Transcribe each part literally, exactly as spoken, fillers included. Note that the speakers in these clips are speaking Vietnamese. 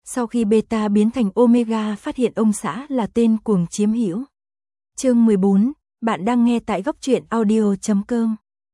Sau khi beta biến thành omega phát hiện ông xã là tên cuồng chiếm hữu. Chương mười bốn, bạn đang nghe tại góc truyện audio chấm com.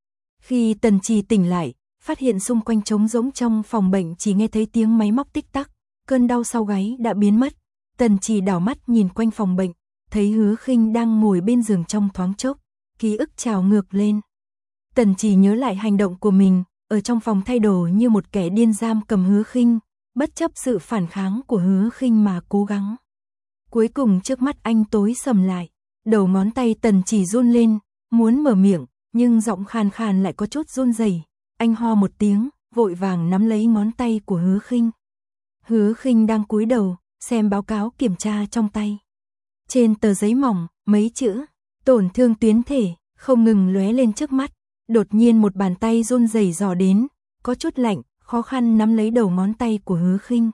Khi Tần Trì tỉnh lại, phát hiện xung quanh trống rỗng trong phòng bệnh, chỉ nghe thấy tiếng máy móc tích tắc, cơn đau sau gáy đã biến mất. Tần Trì đảo mắt nhìn quanh phòng bệnh, thấy Hứa Khinh đang ngồi bên giường, trong thoáng chốc, ký ức trào ngược lên. Tần Trì nhớ lại hành động của mình, ở trong phòng thay đồ như một kẻ điên giam cầm Hứa Khinh, bất chấp sự phản kháng của Hứa Khinh mà cố gắng. Cuối cùng trước mắt anh tối sầm lại, đầu ngón tay Tần Trì run lên, muốn mở miệng, nhưng giọng khàn khàn lại có chút run rẩy. Anh ho một tiếng, vội vàng nắm lấy ngón tay của Hứa Khinh. Hứa Khinh đang cúi đầu, xem báo cáo kiểm tra trong tay. Trên tờ giấy mỏng, mấy chữ, tổn thương tuyến thể, không ngừng lóe lên trước mắt. Đột nhiên một bàn tay run rẩy dò đến, có chút lạnh, khó khăn nắm lấy đầu ngón tay của Hứa Khinh.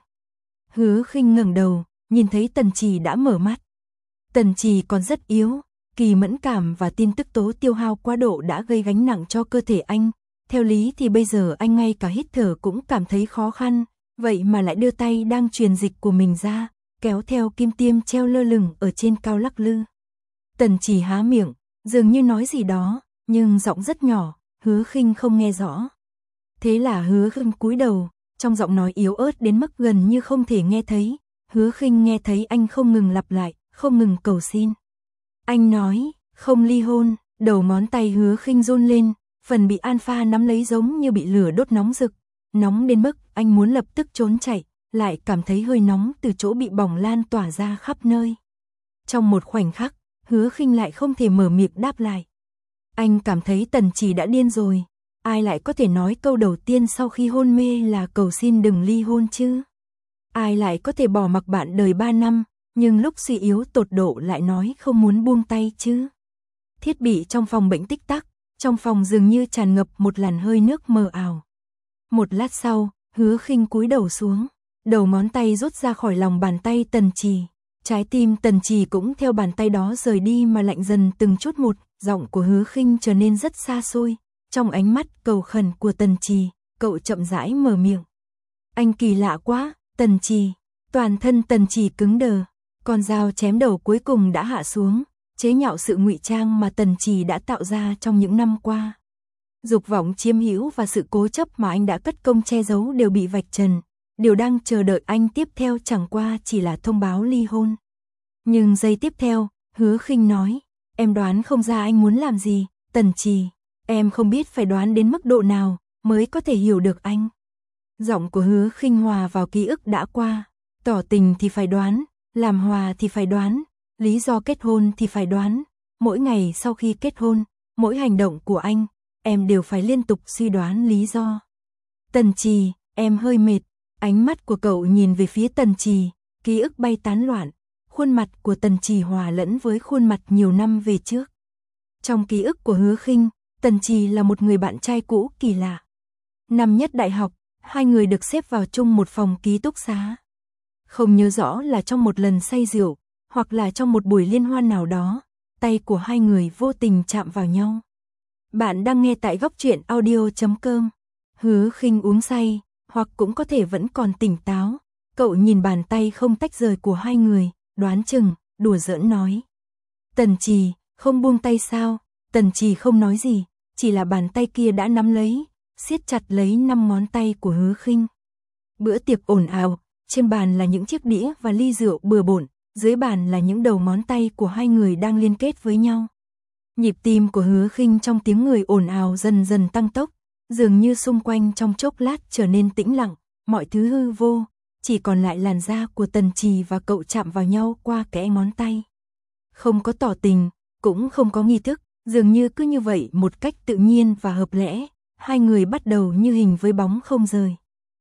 Hứa Khinh ngẩng đầu, nhìn thấy Tần Trì đã mở mắt. Tần Trì còn rất yếu, kỳ mẫn cảm và tin tức tố tiêu hao quá độ đã gây gánh nặng cho cơ thể anh. Theo lý thì bây giờ anh ngay cả hít thở cũng cảm thấy khó khăn, vậy mà lại đưa tay đang truyền dịch của mình ra, kéo theo kim tiêm treo lơ lửng ở trên cao lắc lư. Tần Trì há miệng, dường như nói gì đó, nhưng giọng rất nhỏ, Hứa Khinh không nghe rõ. Thế là Hứa Khinh cúi đầu, trong giọng nói yếu ớt đến mức gần như không thể nghe thấy. Hứa Khinh nghe thấy anh không ngừng lặp lại, không ngừng cầu xin. Anh nói, không ly hôn. Đầu ngón tay Hứa Khinh run lên, phần bị Alpha nắm lấy giống như bị lửa đốt nóng rực, nóng đến mức anh muốn lập tức trốn chạy, lại cảm thấy hơi nóng từ chỗ bị bỏng lan tỏa ra khắp nơi. Trong một khoảnh khắc, Hứa Khinh lại không thể mở miệng đáp lại. Anh cảm thấy Tần Trì đã điên rồi, ai lại có thể nói câu đầu tiên sau khi hôn mê là cầu xin đừng ly hôn chứ? Ai lại có thể bỏ mặc bạn đời ba năm, nhưng lúc suy yếu tột độ lại nói không muốn buông tay chứ? Thiết bị trong phòng bệnh tích tắc, trong phòng dường như tràn ngập một làn hơi nước mờ ảo. Một lát sau, Hứa Khinh cúi đầu xuống, đầu ngón tay rút ra khỏi lòng bàn tay Tần Trì. Trái tim Tần Trì cũng theo bàn tay đó rời đi mà lạnh dần từng chút một. Giọng của Hứa Khinh trở nên rất xa xôi, trong ánh mắt cầu khẩn của Tần Trì, cậu chậm rãi mở miệng. Anh kỳ lạ quá, Tần Trì. Toàn thân Tần Trì cứng đờ, con dao chém đầu cuối cùng đã hạ xuống, chế nhạo sự ngụy trang mà Tần Trì đã tạo ra trong những năm qua. Dục vọng chiếm hữu và sự cố chấp mà anh đã cất công che giấu đều bị vạch trần, điều đang chờ đợi anh tiếp theo chẳng qua chỉ là thông báo ly hôn. Nhưng giây tiếp theo, Hứa Khinh nói, em đoán không ra anh muốn làm gì, Tần Trì, em không biết phải đoán đến mức độ nào mới có thể hiểu được anh. Giọng của Hứa Khinh hòa vào ký ức đã qua, tỏ tình thì phải đoán, làm hòa thì phải đoán, lý do kết hôn thì phải đoán, mỗi ngày sau khi kết hôn, mỗi hành động của anh, em đều phải liên tục suy đoán lý do. Tần Trì, em hơi mệt, ánh mắt của cậu nhìn về phía Tần Trì, ký ức bay tán loạn. Khuôn mặt của Tần Trì hòa lẫn với khuôn mặt nhiều năm về trước. Trong ký ức của Hứa Khinh, Tần Trì là một người bạn trai cũ kỳ lạ. Năm nhất đại học, hai người được xếp vào chung một phòng ký túc xá. Không nhớ rõ là trong một lần say rượu, hoặc là trong một buổi liên hoan nào đó, tay của hai người vô tình chạm vào nhau. Bạn đang nghe tại góc truyện audio chấm com. Hứa Khinh uống say, hoặc cũng có thể vẫn còn tỉnh táo. Cậu nhìn bàn tay không tách rời của hai người, đoán chừng, đùa giỡn nói. Tần Trì, không buông tay sao? Tần Trì không nói gì, chỉ là bàn tay kia đã nắm lấy, siết chặt lấy năm ngón tay của Hứa Khinh. Bữa tiệc ồn ào, trên bàn là những chiếc đĩa và ly rượu bừa bộn, dưới bàn là những đầu ngón tay của hai người đang liên kết với nhau. Nhịp tim của Hứa Khinh trong tiếng người ồn ào dần dần tăng tốc, dường như xung quanh trong chốc lát trở nên tĩnh lặng, mọi thứ hư vô. Chỉ còn lại làn da của Tần Trì và cậu chạm vào nhau qua kẽ ngón tay. Không có tỏ tình, cũng không có nghi thức, dường như cứ như vậy một cách tự nhiên và hợp lẽ, hai người bắt đầu như hình với bóng không rời.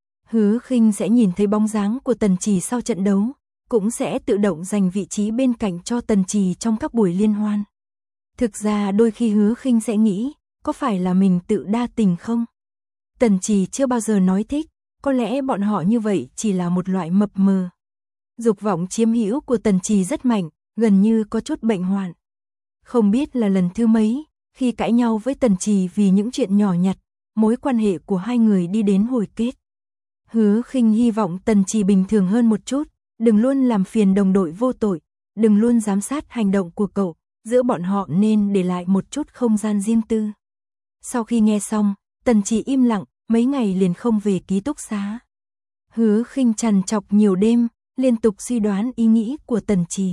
Hứa Khinh sẽ nhìn thấy bóng dáng của Tần Trì sau trận đấu, cũng sẽ tự động dành vị trí bên cạnh cho Tần Trì trong các buổi liên hoan. Thực ra đôi khi Hứa Khinh sẽ nghĩ, có phải là mình tự đa tình không? Tần Trì chưa bao giờ nói thích. Có lẽ bọn họ như vậy chỉ là một loại mập mờ. Dục vọng chiếm hữu của Tần Trì rất mạnh, gần như có chút bệnh hoạn. Không biết là lần thứ mấy, khi cãi nhau với Tần Trì vì những chuyện nhỏ nhặt, mối quan hệ của hai người đi đến hồi kết. Hứa Khinh hy vọng Tần Trì bình thường hơn một chút, đừng luôn làm phiền đồng đội vô tội, đừng luôn giám sát hành động của cậu, giữa bọn họ nên để lại một chút không gian riêng tư. Sau khi nghe xong, Tần Trì im lặng, mấy ngày liền không về ký túc xá. Hứa Khinh trằn trọc nhiều đêm, liên tục suy đoán ý nghĩ của Tần Trì.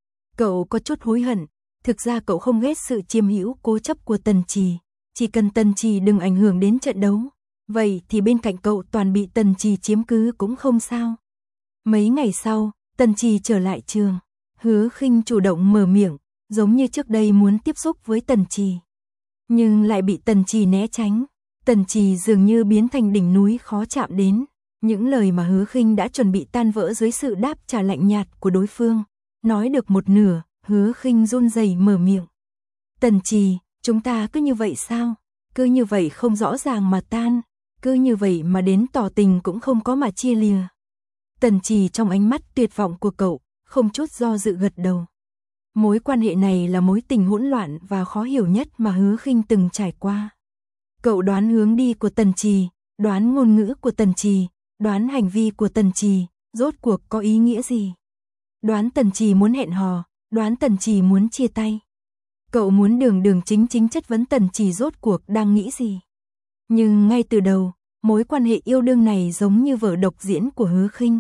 Cậu có chút hối hận, thực ra cậu không ghét sự chiếm hữu cố chấp của Tần Trì, chỉ cần Tần Trì đừng ảnh hưởng đến trận đấu, vậy thì bên cạnh cậu toàn bị Tần Trì chiếm cứ cũng không sao. Mấy ngày sau, Tần Trì trở lại trường, Hứa Khinh chủ động mở miệng, giống như trước đây muốn tiếp xúc với Tần Trì, nhưng lại bị Tần Trì né tránh. Tần Trì dường như biến thành đỉnh núi khó chạm đến, những lời mà Hứa Khinh đã chuẩn bị tan vỡ dưới sự đáp trả lạnh nhạt của đối phương. Nói được một nửa, Hứa Khinh run rẩy mở miệng. Tần Trì, chúng ta cứ như vậy sao? Cứ như vậy không rõ ràng mà tan, cứ như vậy mà đến tỏ tình cũng không có mà chia lìa. Tần Trì trong ánh mắt tuyệt vọng của cậu, không chút do dự gật đầu. Mối quan hệ này là mối tình hỗn loạn và khó hiểu nhất mà Hứa Khinh từng trải qua. Cậu đoán hướng đi của Tần Trì, đoán ngôn ngữ của Tần Trì, đoán hành vi của Tần Trì, rốt cuộc có ý nghĩa gì? Đoán Tần Trì muốn hẹn hò, đoán Tần Trì muốn chia tay. Cậu muốn đường đường chính chính chất vấn Tần Trì rốt cuộc đang nghĩ gì. Nhưng ngay từ đầu, mối quan hệ yêu đương này giống như vở độc diễn của Hứa Khinh.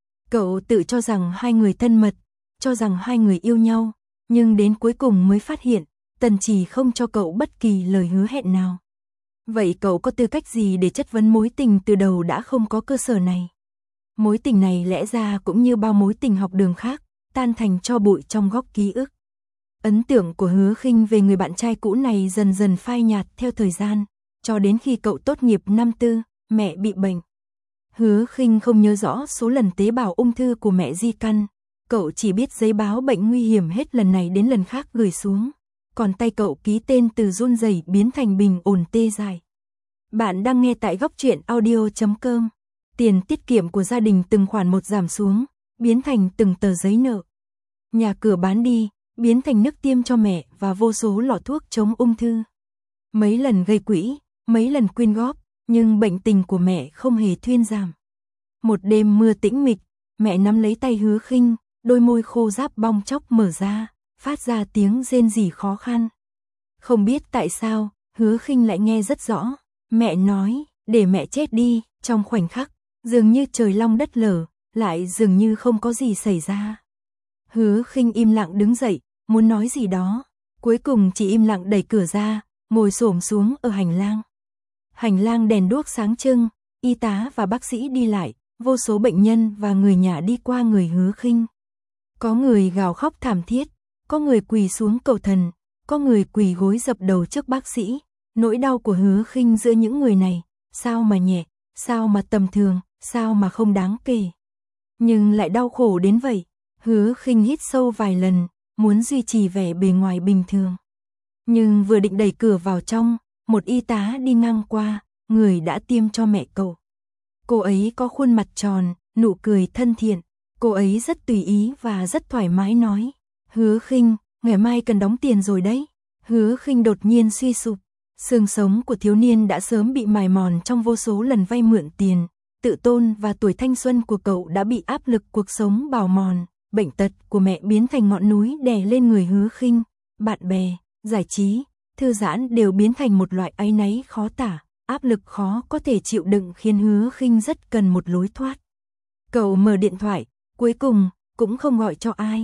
Cậu tự cho rằng hai người thân mật, cho rằng hai người yêu nhau, nhưng đến cuối cùng mới phát hiện, Tần Trì không cho cậu bất kỳ lời hứa hẹn nào. Vậy cậu có tư cách gì để chất vấn mối tình từ đầu đã không có cơ sở này? Mối tình này lẽ ra cũng như bao mối tình học đường khác, tan thành tro bụi trong góc ký ức. Ấn tượng của Hứa Khinh về người bạn trai cũ này dần dần phai nhạt theo thời gian, cho đến khi cậu tốt nghiệp năm tư, mẹ bị bệnh. Hứa Khinh không nhớ rõ số lần tế bào ung thư của mẹ di căn, cậu chỉ biết giấy báo bệnh nguy hiểm hết lần này đến lần khác gửi xuống, còn tay cậu ký tên từ run rẩy biến thành bình ổn tê dài. Bạn đang nghe tại góc truyện audio chấm com. Tiền tiết kiệm của gia đình từng khoản một giảm xuống, biến thành từng tờ giấy nợ. Nhà cửa bán đi, biến thành nước tiêm cho mẹ và vô số lọ thuốc chống ung thư. Mấy lần gây quỹ, mấy lần quyên góp, nhưng bệnh tình của mẹ không hề thuyên giảm. Một đêm mưa tĩnh mịch, mẹ nắm lấy tay Hứa Khinh, đôi môi khô ráp bong chóc mở ra, phát ra tiếng rên rỉ khó khăn. Không biết tại sao, Hứa Khinh lại nghe rất rõ. Mẹ nói, để mẹ chết đi, trong khoảnh khắc, dường như trời long đất lở, lại dường như không có gì xảy ra. Hứa Khinh im lặng đứng dậy, muốn nói gì đó, cuối cùng chỉ im lặng đẩy cửa ra, ngồi xổm xuống ở hành lang. Hành lang đèn đuốc sáng trưng, y tá và bác sĩ đi lại, vô số bệnh nhân và người nhà đi qua người Hứa Khinh. Có người gào khóc thảm thiết, có người quỳ xuống cầu thần, có người quỳ gối dập đầu trước bác sĩ. Nỗi đau của Hứa Khinh giữa những người này, sao mà nhẹ, sao mà tầm thường, sao mà không đáng kể. Nhưng lại đau khổ đến vậy. Hứa Khinh hít sâu vài lần, muốn duy trì vẻ bề ngoài bình thường. Nhưng vừa định đẩy cửa vào trong, một y tá đi ngang qua, người đã tiêm cho mẹ cậu. Cô ấy có khuôn mặt tròn, nụ cười thân thiện, cô ấy rất tùy ý và rất thoải mái nói. Hứa Khinh, ngày mai cần đóng tiền rồi đấy. Hứa Khinh đột nhiên suy sụp. Xương sống của thiếu niên đã sớm bị mài mòn trong vô số lần vay mượn tiền, tự tôn và tuổi thanh xuân của cậu đã bị áp lực cuộc sống bào mòn, bệnh tật của mẹ biến thành ngọn núi đè lên người Hứa Khinh, bạn bè, giải trí, thư giãn đều biến thành một loại áy náy khó tả, áp lực khó có thể chịu đựng khiến Hứa Khinh rất cần một lối thoát. Cậu mở điện thoại, cuối cùng cũng không gọi cho ai.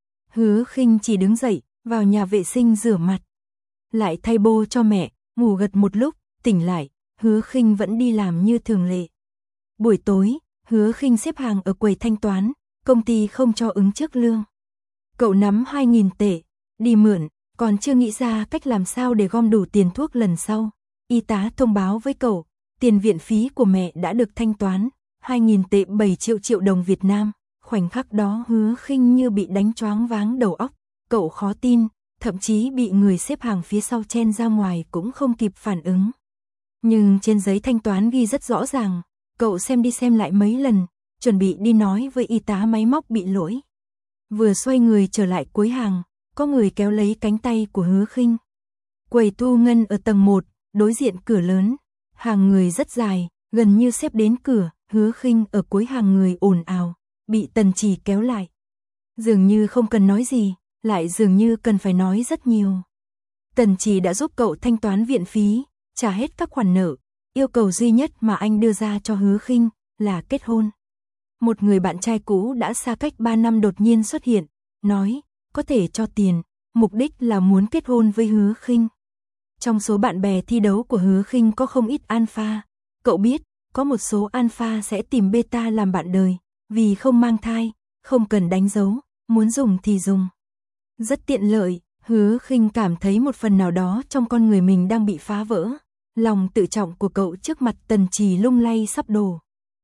Hứa Khinh chỉ đứng dậy, vào nhà vệ sinh rửa mặt, lại thay bô cho mẹ. Ngủ gật một lúc, tỉnh lại, Hứa Khinh vẫn đi làm như thường lệ. Buổi tối, Hứa Khinh xếp hàng ở quầy thanh toán, công ty không cho ứng trước lương. Cậu nắm hai nghìn tệ, đi mượn, còn chưa nghĩ ra cách làm sao để gom đủ tiền thuốc lần sau. Y tá thông báo với cậu, tiền viện phí của mẹ đã được thanh toán, hai nghìn tệ bảy triệu triệu đồng Việt Nam. Khoảnh khắc đó Hứa Khinh như bị đánh choáng váng đầu óc, cậu khó tin. Thậm chí bị người xếp hàng phía sau chen ra ngoài cũng không kịp phản ứng. Nhưng trên giấy thanh toán ghi rất rõ ràng, cậu xem đi xem lại mấy lần, chuẩn bị đi nói với y tá máy móc bị lỗi. Vừa xoay người trở lại cuối hàng, có người kéo lấy cánh tay của Hứa Khinh. Quầy thu ngân ở tầng một, đối diện cửa lớn, hàng người rất dài, gần như xếp đến cửa, Hứa Khinh ở cuối hàng người ồn ào, bị Tần Trì kéo lại. Dường như không cần nói gì, lại dường như cần phải nói rất nhiều. Tần Trì đã giúp cậu thanh toán viện phí, trả hết các khoản nợ, yêu cầu duy nhất mà anh đưa ra cho Hứa Khinh là kết hôn. Một người bạn trai cũ đã xa cách ba năm đột nhiên xuất hiện, nói có thể cho tiền, mục đích là muốn kết hôn với Hứa Khinh. Trong số bạn bè thi đấu của Hứa Khinh có không ít alpha, cậu biết, có một số alpha sẽ tìm beta làm bạn đời, vì không mang thai, không cần đánh dấu, muốn dùng thì dùng. Rất tiện lợi, Hứa Khinh cảm thấy một phần nào đó trong con người mình đang bị phá vỡ. Lòng tự trọng của cậu trước mặt Tần Trì lung lay sắp đổ.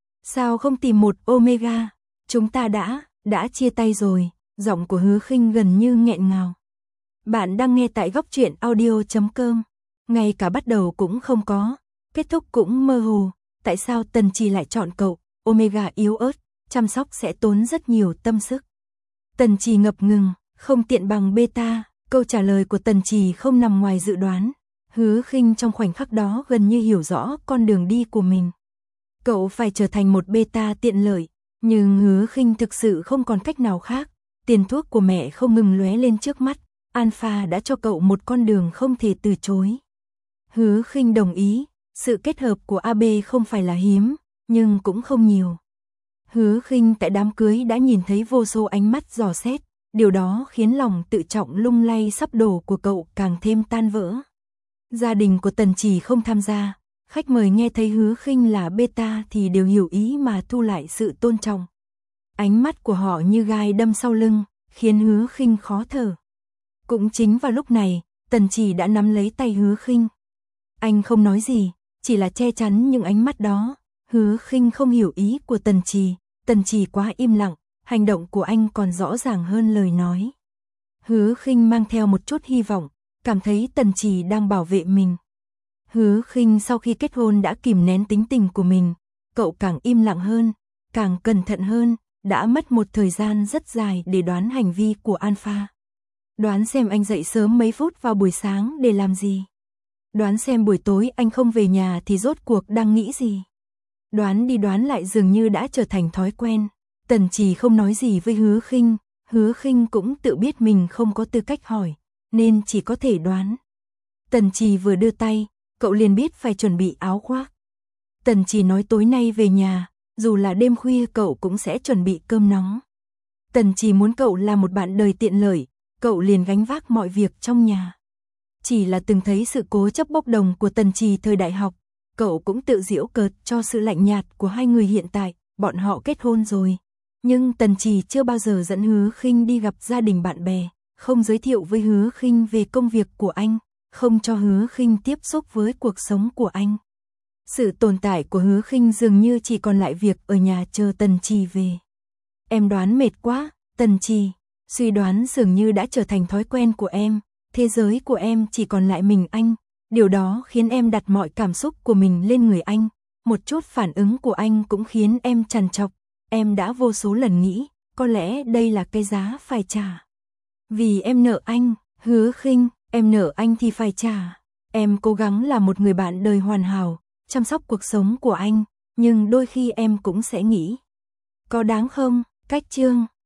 Sao không tìm một Omega? Chúng ta đã, đã chia tay rồi, giọng của Hứa Khinh gần như nghẹn ngào. Bạn đang nghe tại góc truyện audio chấm com. Ngay cả bắt đầu cũng không có, kết thúc cũng mơ hồ. Tại sao Tần Trì lại chọn cậu? Omega yếu ớt, chăm sóc sẽ tốn rất nhiều tâm sức. Tần Trì ngập ngừng, không tiện bằng beta. Câu trả lời của Tần Trì không nằm ngoài dự đoán. Hứa Khinh trong khoảnh khắc đó gần như hiểu rõ con đường đi của mình. Cậu phải trở thành một beta tiện lợi, nhưng Hứa Khinh thực sự không còn cách nào khác. Tiền thuốc của mẹ không ngừng lóe lên trước mắt, Alpha đã cho cậu một con đường không thể từ chối. Hứa Khinh đồng ý, sự kết hợp của a bê không phải là hiếm, nhưng cũng không nhiều. Hứa Khinh tại đám cưới đã nhìn thấy vô số ánh mắt dò xét, điều đó khiến lòng tự trọng lung lay sắp đổ của cậu càng thêm tan vỡ. Gia đình của Tần Trì không tham gia, khách mời nghe thấy Hứa Khinh là beta thì đều hiểu ý mà thu lại sự tôn trọng. Ánh mắt của họ như gai đâm sau lưng, khiến Hứa Khinh khó thở. Cũng chính vào lúc này, Tần Trì đã nắm lấy tay Hứa Khinh. Anh không nói gì, chỉ là che chắn những ánh mắt đó. Hứa Khinh không hiểu ý của Tần Trì, Tần Trì quá im lặng, hành động của anh còn rõ ràng hơn lời nói. Hứa Khinh mang theo một chút hy vọng, cảm thấy Tần Trì đang bảo vệ mình. Hứa Khinh sau khi kết hôn đã kìm nén tính tình của mình, cậu càng im lặng hơn, càng cẩn thận hơn, đã mất một thời gian rất dài để đoán hành vi của Alpha. Đoán xem anh dậy sớm mấy phút vào buổi sáng để làm gì. Đoán xem buổi tối anh không về nhà thì rốt cuộc đang nghĩ gì. Đoán đi đoán lại dường như đã trở thành thói quen. Tần Trì không nói gì với Hứa Khinh, Hứa Khinh cũng tự biết mình không có tư cách hỏi, nên chỉ có thể đoán. Tần Trì vừa đưa tay, cậu liền biết phải chuẩn bị áo khoác. Tần Trì nói tối nay về nhà, dù là đêm khuya cậu cũng sẽ chuẩn bị cơm nóng. Tần Trì muốn cậu là một bạn đời tiện lợi, cậu liền gánh vác mọi việc trong nhà. Chỉ là từng thấy sự cố chấp bốc đồng của Tần Trì thời đại học, cậu cũng tự giễu cợt cho sự lạnh nhạt của hai người hiện tại, bọn họ kết hôn rồi. Nhưng Tần Trì chưa bao giờ dẫn Hứa Khinh đi gặp gia đình bạn bè, không giới thiệu với Hứa Khinh về công việc của anh, không cho Hứa Khinh tiếp xúc với cuộc sống của anh. Sự tồn tại của Hứa Khinh dường như chỉ còn lại việc ở nhà chờ Tần Trì về. Em đoán mệt quá, Tần Trì, suy đoán dường như đã trở thành thói quen của em, thế giới của em chỉ còn lại mình anh, điều đó khiến em đặt mọi cảm xúc của mình lên người anh, một chút phản ứng của anh cũng khiến em trằn trọc, em đã vô số lần nghĩ, có lẽ đây là cái giá phải trả. Vì em nợ anh, Hứa Khinh, em nợ anh thì phải trả. Em cố gắng là một người bạn đời hoàn hảo, chăm sóc cuộc sống của anh, nhưng đôi khi em cũng sẽ nghĩ, có đáng không? Cách chương